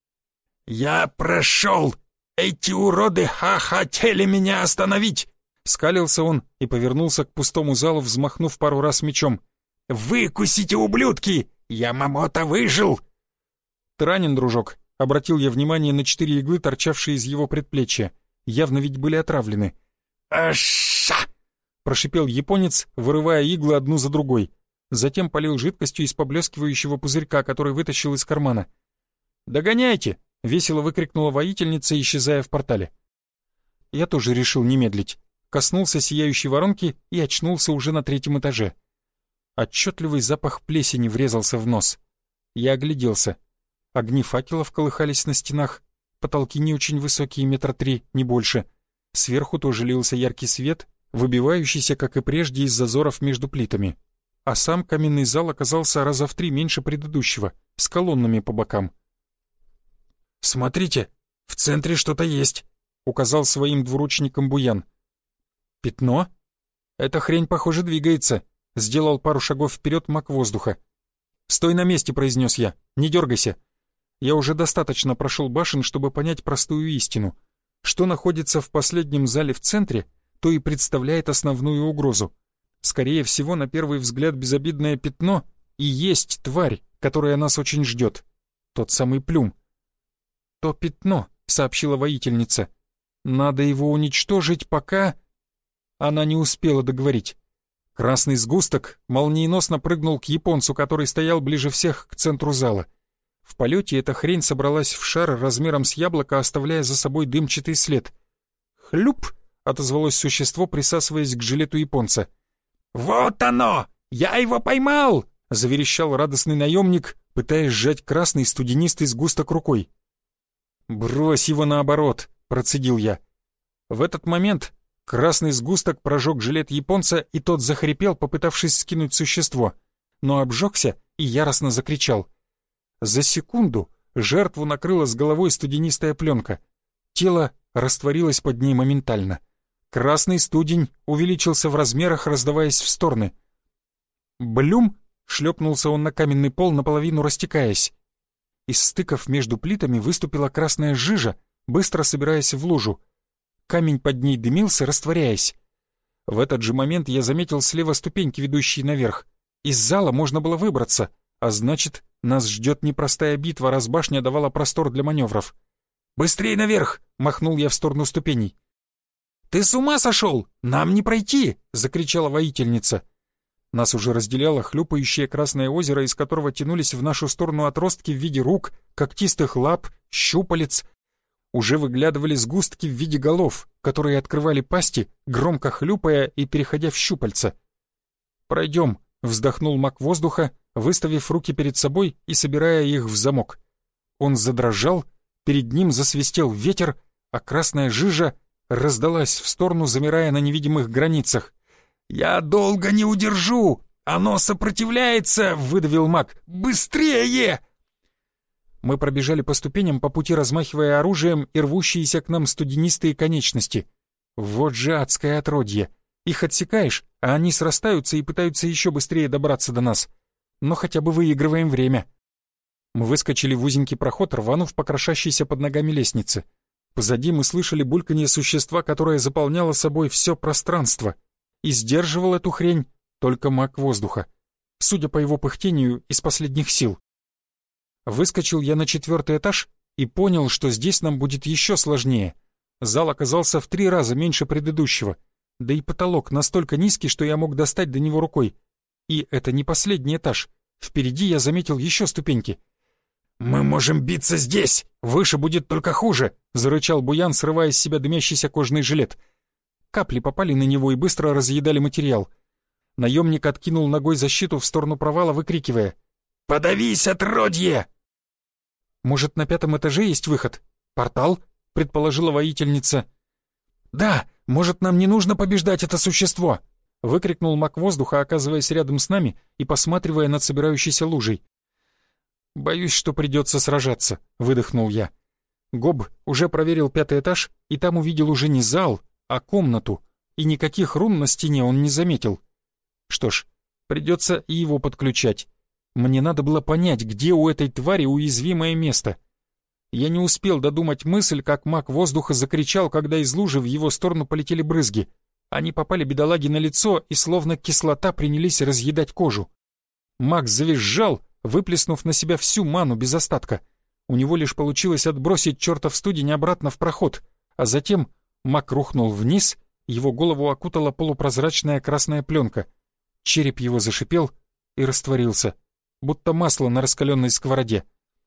«Я прошел! Эти уроды хотели меня остановить!» Скалился он и повернулся к пустому залу, взмахнув пару раз мечом. «Выкусите, ублюдки! Ямамото выжил!» «Ты ранен, дружок?» — обратил я внимание на 4 иглы, торчавшие из его предплечья. Явно ведь были отравлены. «Аша!» — прошипел японец, вырывая иглы одну за другой. Затем полил жидкостью из поблескивающего пузырька, который вытащил из кармана. «Догоняйте!» — весело выкрикнула воительница, исчезая в портале. Я тоже решил не медлить. Коснулся сияющей воронки и очнулся уже на 3-м этаже. Отчетливый запах плесени врезался в нос. Я огляделся. Огни факелов колыхались на стенах, потолки не очень высокие, 3 метра, не больше. Сверху тоже лился яркий свет, выбивающийся, как и прежде, из зазоров между плитами. А сам каменный зал оказался раза в 3 меньше предыдущего, с колоннами по бокам. «Смотрите, в центре что-то есть», — указал своим двуручником Буян. «Пятно? Эта хрень, похоже, двигается», — сделал пару шагов вперед маг воздуха. «Стой на месте», — произнес я, — «не дергайся». Я уже достаточно прошел башен, чтобы понять простую истину. Что находится в последнем зале в центре, то и представляет основную угрозу. Скорее всего, на первый взгляд безобидное пятно и есть тварь, которая нас очень ждет. Тот самый Плюм. «То пятно», — сообщила воительница. «Надо его уничтожить, пока...» Она не успела договорить. Красный сгусток молниеносно прыгнул к японцу, который стоял ближе всех к центру зала. В полете эта хрень собралась в шар размером с яблоко, оставляя за собой дымчатый след. «Хлюп!» — отозвалось существо, присасываясь к жилету японца. «Вот оно! Я его поймал!» — заверещал радостный наемник, пытаясь сжать красный студенистый сгусток рукой. «Брось его наоборот!» — процедил я. В этот момент красный сгусток прожег жилет японца, и тот захрипел, попытавшись скинуть существо, но обжегся и яростно закричал. За секунду жертву накрыла с головой студенистая пленка. Тело растворилось под ней моментально. Красный студень увеличился в размерах, раздаваясь в стороны. «Блюм!» — шлепнулся он на каменный пол, наполовину растекаясь. Из стыков между плитами выступила красная жижа, быстро собираясь в лужу. Камень под ней дымился, растворяясь. В этот же момент я заметил слева ступеньки, ведущие наверх. Из зала можно было выбраться, а значит, нас ждет непростая битва, раз башня давала простор для маневров. «Быстрей наверх!» — махнул я в сторону ступеней. «Ты с ума сошел? Нам не пройти!» — закричала воительница. Нас уже разделяло хлюпающее красное озеро, из которого тянулись в нашу сторону отростки в виде рук, когтистых лап, щупалец. Уже выглядывали сгустки в виде голов, которые открывали пасти, громко хлюпая и переходя в щупальца. «Пройдем», — вздохнул маг воздуха, выставив руки перед собой и собирая их в замок. Он задрожал, перед ним засвистел ветер, а красная жижа раздалась в сторону, замирая на невидимых границах. «Я долго не удержу! Оно сопротивляется!» — выдавил маг. «Быстрее!» Мы пробежали по ступеням, по пути размахивая оружием и рвущиеся к нам студенистые конечности. Вот же адское отродье! Их отсекаешь, а они срастаются и пытаются еще быстрее добраться до нас. Но хотя бы выигрываем время. Мы выскочили в узенький проход, рванув по крошащейся под ногами лестнице. Позади мы слышали бульканье существа, которое заполняло собой все пространство. И сдерживал эту хрень только маг воздуха. Судя по его пыхтению, из последних сил. Выскочил я на 4-й этаж и понял, что здесь нам будет еще сложнее. Зал оказался в 3 раза меньше предыдущего. Да и потолок настолько низкий, что я мог достать до него рукой. И это не последний этаж. Впереди я заметил еще ступеньки. «Мы можем биться здесь! Выше будет только хуже!» — зарычал Буян, срывая с себя дымящийся кожаный жилет. Капли попали на него и быстро разъедали материал. Наемник откинул ногой защиту в сторону провала, выкрикивая: «Подавись, отродье!» «Может, на 5-м этаже есть выход? Портал?» — предположила воительница. «Да, может, нам не нужно побеждать это существо?» — выкрикнул маг воздуха, оказываясь рядом с нами и посматривая над собирающейся лужей. «Боюсь, что придется сражаться», — выдохнул я. Гоб уже проверил 5-й этаж, и там увидел уже не зал, а комнату, и никаких рун на стене он не заметил. Что ж, придется и его подключать. Мне надо было понять, где у этой твари уязвимое место. Я не успел додумать мысль, как маг воздуха закричал, когда из лужи в его сторону полетели брызги. Они попали бедолаге на лицо и словно кислота принялись разъедать кожу. Маг завизжал, выплеснув на себя всю ману без остатка. У него лишь получилось отбросить чертов студень обратно в проход, а затем маг рухнул вниз, его голову окутала полупрозрачная красная пленка. Череп его зашипел и растворился, будто масло на раскаленной сковороде.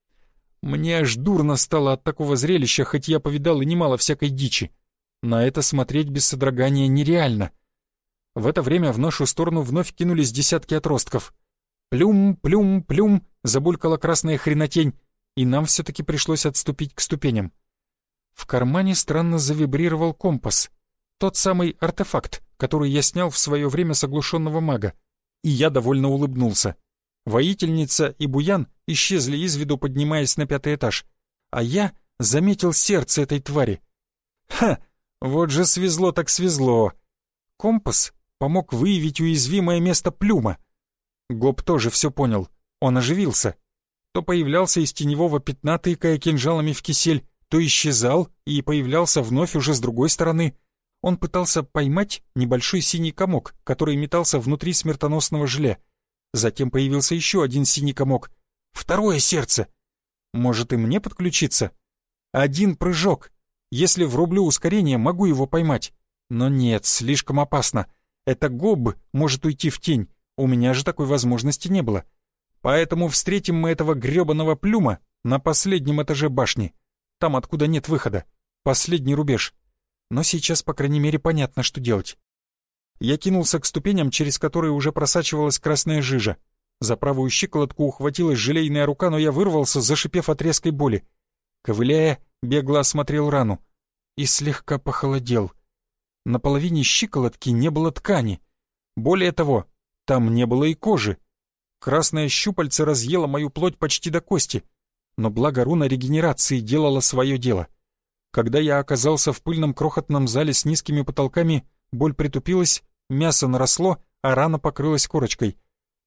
Мне аж дурно стало от такого зрелища, хоть я повидал и немало всякой дичи. На это смотреть без содрогания нереально. В это время в нашу сторону вновь кинулись десятки отростков. Плюм, плюм, плюм, забулькала красная хренотень, и нам все-таки пришлось отступить к ступеням. В кармане странно завибрировал компас. Тот самый артефакт, который я снял в свое время с оглушенного мага. И я довольно улыбнулся. Воительница и Буян исчезли из виду, поднимаясь на 5-й этаж. А я заметил сердце этой твари. Ха! Вот же свезло так свезло. Компас помог выявить уязвимое место Плюма. Гоб тоже все понял. Он оживился. То появлялся из теневого пятна, тыкая кинжалами в кисель, то исчезал и появлялся вновь уже с другой стороны. Он пытался поймать небольшой синий комок, который метался внутри смертоносного желе. Затем появился еще один синий комок. Второе сердце. Может и мне подключиться? Один прыжок. Если врублю ускорение, могу его поймать. Но нет, слишком опасно. Это Гоб может уйти в тень. У меня же такой возможности не было. Поэтому встретим мы этого грёбаного Плюма на последнем этаже башни. Там, откуда нет выхода. Последний рубеж. Но сейчас, по крайней мере, понятно, что делать. Я кинулся к ступеням, через которые уже просачивалась красная жижа. За правую щиколотку ухватилась желейная рука, но я вырвался, зашипев от резкой боли. Ковыляя, бегло осмотрел рану. И слегка похолодел. На половине щиколотки не было ткани. Более того, там не было и кожи. Красное щупальце разъело мою плоть почти до кости. Но благо руна регенерации делала свое дело. Когда я оказался в пыльном крохотном зале с низкими потолками, боль притупилась, мясо наросло, а рана покрылась корочкой.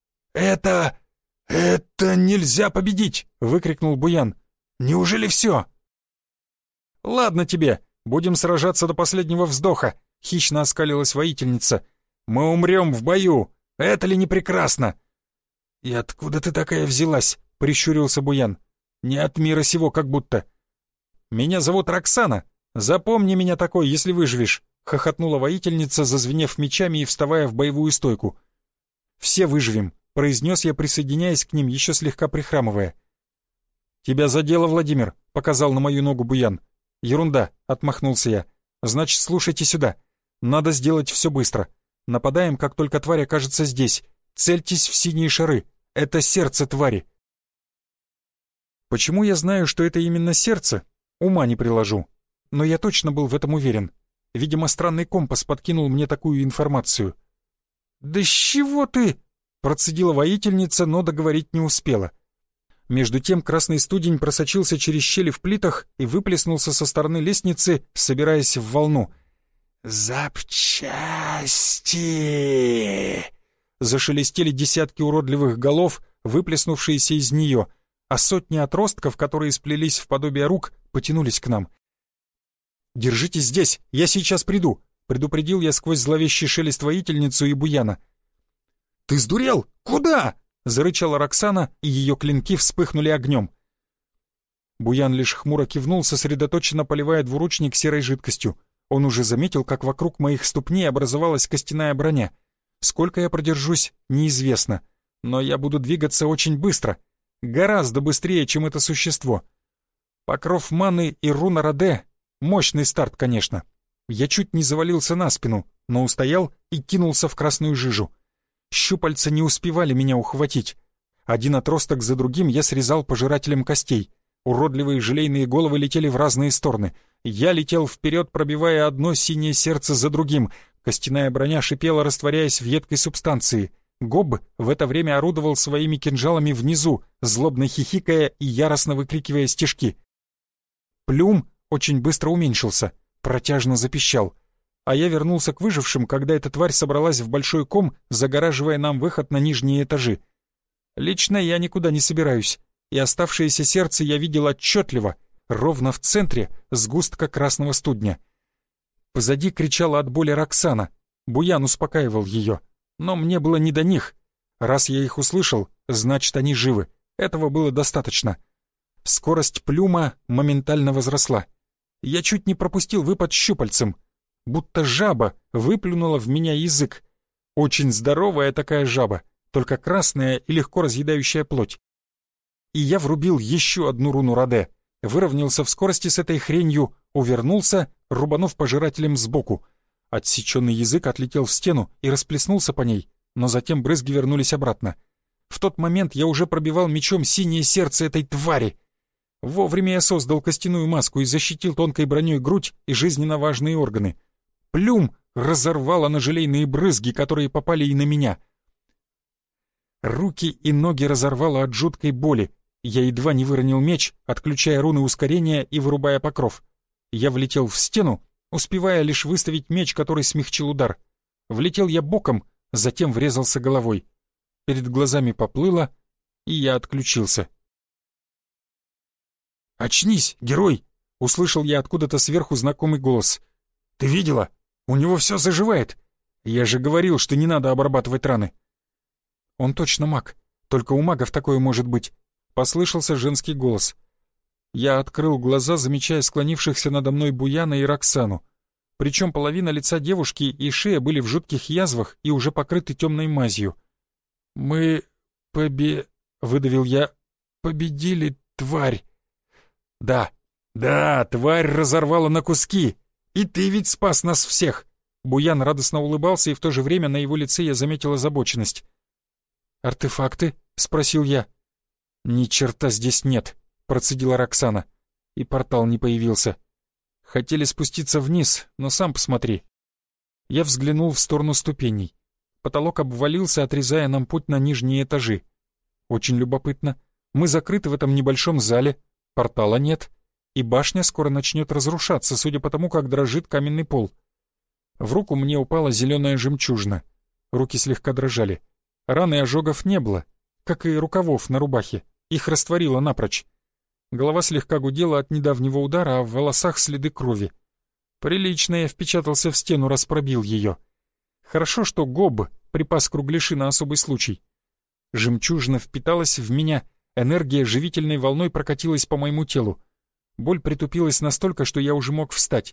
«Это нельзя победить!» — выкрикнул Буян. «Неужели все?» «Ладно тебе, будем сражаться до последнего вздоха», — хищно оскалилась воительница. «Мы умрем в бою! Это ли не прекрасно?» «И откуда ты такая взялась?» — прищурился Буян. «Не от мира сего, как будто». «Меня зовут Роксана. Запомни меня такой, если выживешь», — хохотнула воительница, зазвенев мечами и вставая в боевую стойку. «Все выживем», — произнес я, присоединяясь к ним, еще слегка прихрамывая. «Тебя задело, Владимир», — показал на мою ногу Буян. «Ерунда», — отмахнулся я. «Значит, слушайте сюда. Надо сделать все быстро. Нападаем, как только тварь окажется здесь. Цельтесь в синие шары. Это сердце твари». Почему я знаю, что это именно сердце? Ума не приложу. Но я точно был в этом уверен. Видимо, странный компас подкинул мне такую информацию. «Да с чего ты?» — процедила воительница, но договорить не успела. Между тем красный студень просочился через щели в плитах и выплеснулся со стороны лестницы, собираясь в волну. «Запчасти!» Зашелестели десятки уродливых голов, выплеснувшиеся из нее, а сотни отростков, которые сплелись в подобие рук, потянулись к нам. «Держитесь здесь, я сейчас приду», — предупредил я сквозь зловещий шелест воительницу и Буяна. «Ты сдурел? Куда?» — зарычала Роксана, и ее клинки вспыхнули огнем. Буян лишь хмуро кивнул, сосредоточенно поливая двуручник серой жидкостью. Он уже заметил, как вокруг моих ступней образовалась костяная броня. Сколько я продержусь, неизвестно, но я буду двигаться очень быстро, гораздо быстрее, чем это существо. Покров маны и руна Раде — мощный старт, конечно. Я чуть не завалился на спину, но устоял и кинулся в красную жижу. Щупальца не успевали меня ухватить. Один отросток за другим я срезал пожирателем костей. Уродливые желейные головы летели в разные стороны. Я летел вперед, пробивая одно синее сердце за другим. Костяная броня шипела, растворяясь в едкой субстанции. Гоб в это время орудовал своими кинжалами внизу, злобно хихикая и яростно выкрикивая стишки. Плюм очень быстро уменьшился, протяжно запищал. А я вернулся к выжившим, когда эта тварь собралась в большой ком, загораживая нам выход на нижние этажи. Лично я никуда не собираюсь, и оставшееся сердце я видел отчетливо, ровно в центре сгустка красного студня. Позади кричала от боли Роксана. Буян успокаивал ее. Но мне было не до них. Раз я их услышал, значит, они живы. Этого было достаточно. Скорость Плюма моментально возросла. Я чуть не пропустил выпад щупальцем. Будто жаба выплюнула в меня язык. Очень здоровая такая жаба, только красная и легко разъедающая плоть. И я врубил еще одну руну Раде, выровнялся в скорости с этой хренью, увернулся, рубанув пожирателем сбоку. Отсеченный язык отлетел в стену и расплеснулся по ней, но затем брызги вернулись обратно. В тот момент я уже пробивал мечом синее сердце этой твари. Вовремя я создал костяную маску и защитил тонкой броней грудь и жизненно важные органы. Плюм разорвало на желейные брызги, которые попали и на меня. Руки и ноги разорвало от жуткой боли. Я едва не выронил меч, отключая руны ускорения и вырубая покров. Я влетел в стену, успевая лишь выставить меч, который смягчил удар. Влетел я боком, затем врезался головой. Перед глазами поплыло, и я отключился. «Очнись, герой!» — услышал я откуда-то сверху знакомый голос. «Ты видела? У него все заживает. Я же говорил, что не надо обрабатывать раны». «Он точно маг. Только у магов такое может быть», — послышался женский голос. Я открыл глаза, замечая склонившихся надо мной Буяна и Роксану. Причем половина лица девушки и шея были в жутких язвах и уже покрыты темной мазью. «Мы выдавил я. «Победили, тварь!» «Да, тварь разорвала на куски! И ты ведь спас нас всех!» Буян радостно улыбался, и в то же время на его лице я заметил озабоченность. «Артефакты?» — спросил я. «Ни черта здесь нет», — процедила Роксана. И портал не появился. Хотели спуститься вниз, но сам посмотри. Я взглянул в сторону ступеней. Потолок обвалился, отрезая нам путь на нижние этажи. Очень любопытно. Мы закрыты в этом небольшом зале, портала нет, и башня скоро начнет разрушаться, судя по тому, как дрожит каменный пол. В руку мне упала зеленая жемчужина. Руки слегка дрожали. Ран и ожогов не было, как и рукавов на рубахе. Их растворило напрочь. Голова слегка гудела от недавнего удара, а в волосах следы крови. Прилично я впечатался в стену, раз пробил ее. Хорошо, что Гоб припас кругляши на особый случай. Жемчужина впиталась в меня, энергия живительной волной прокатилась по моему телу. Боль притупилась настолько, что я уже мог встать.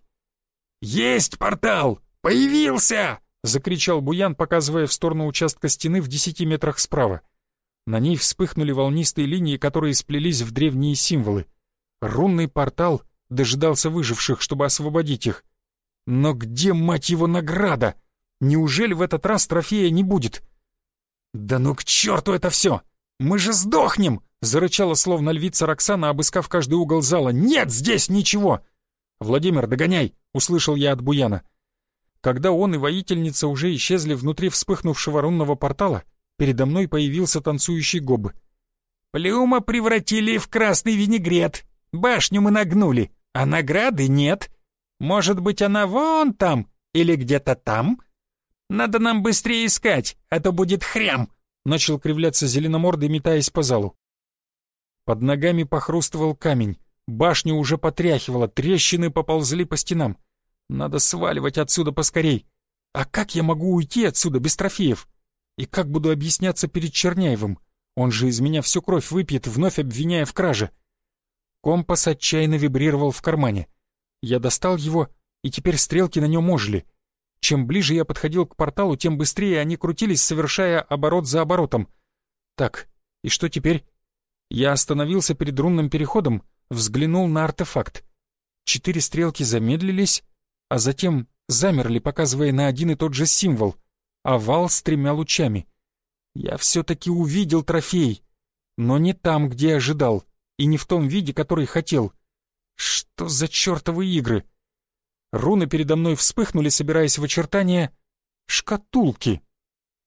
«Есть портал! Появился!» — закричал Буян, показывая в сторону участка стены в 10 метрах справа. На ней вспыхнули волнистые линии, которые сплелись в древние символы. Рунный портал дожидался выживших, чтобы освободить их. Но где, мать его, награда? Неужели в этот раз трофея не будет? «Да ну к черту это все! Мы же сдохнем!» — зарычала словно львица Роксана, обыскав каждый угол зала. «Нет здесь ничего!» «Владимир, догоняй!» — услышал я от Буяна. Когда он и воительница уже исчезли внутри вспыхнувшего рунного портала, передо мной появился танцующий Гоб. «Плюма превратили в красный винегрет. Башню мы нагнули, а награды нет. Может быть, она вон там или где-то там? Надо нам быстрее искать, а то будет хрям!» Начал кривляться зеленомордый, метаясь по залу. Под ногами похрустывал камень. Башню уже потряхивало, трещины поползли по стенам. Надо сваливать отсюда поскорей. А как я могу уйти отсюда без трофеев? И как буду объясняться перед Черняевым? Он же из меня всю кровь выпьет, вновь обвиняя в краже. Компас отчаянно вибрировал в кармане. Я достал его, и теперь стрелки на нем ожили. Чем ближе я подходил к порталу, тем быстрее они крутились, совершая оборот за оборотом. Так, и что теперь? Я остановился перед рунным переходом, взглянул на артефакт. 4 стрелки замедлились, а затем замерли, показывая на один и тот же символ — овал с 3 лучами. Я все-таки увидел трофей, но не там, где ожидал, и не в том виде, который хотел. Что за чертовы игры? Руны передо мной вспыхнули, собираясь в очертания шкатулки.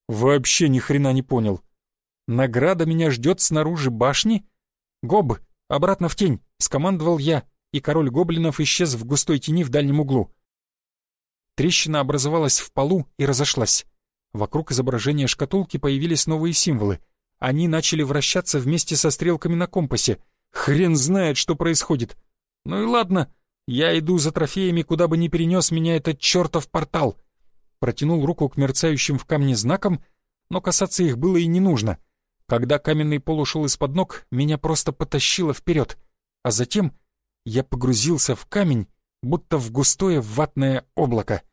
Вообще ни хрена не понял. Награда меня ждет снаружи башни? Гоб, обратно в тень, скомандовал я, и король гоблинов исчез в густой тени в дальнем углу. Трещина образовалась в полу и разошлась. Вокруг изображения шкатулки появились новые символы. Они начали вращаться вместе со стрелками на компасе. Хрен знает, что происходит. Ну и ладно, я иду за трофеями, куда бы ни перенес меня этот чертов портал. Протянул руку к мерцающим в камне знакам, но касаться их было и не нужно. Когда каменный пол ушел из-под ног, меня просто потащило вперед, а затем я погрузился в камень, будто в густое ватное облако.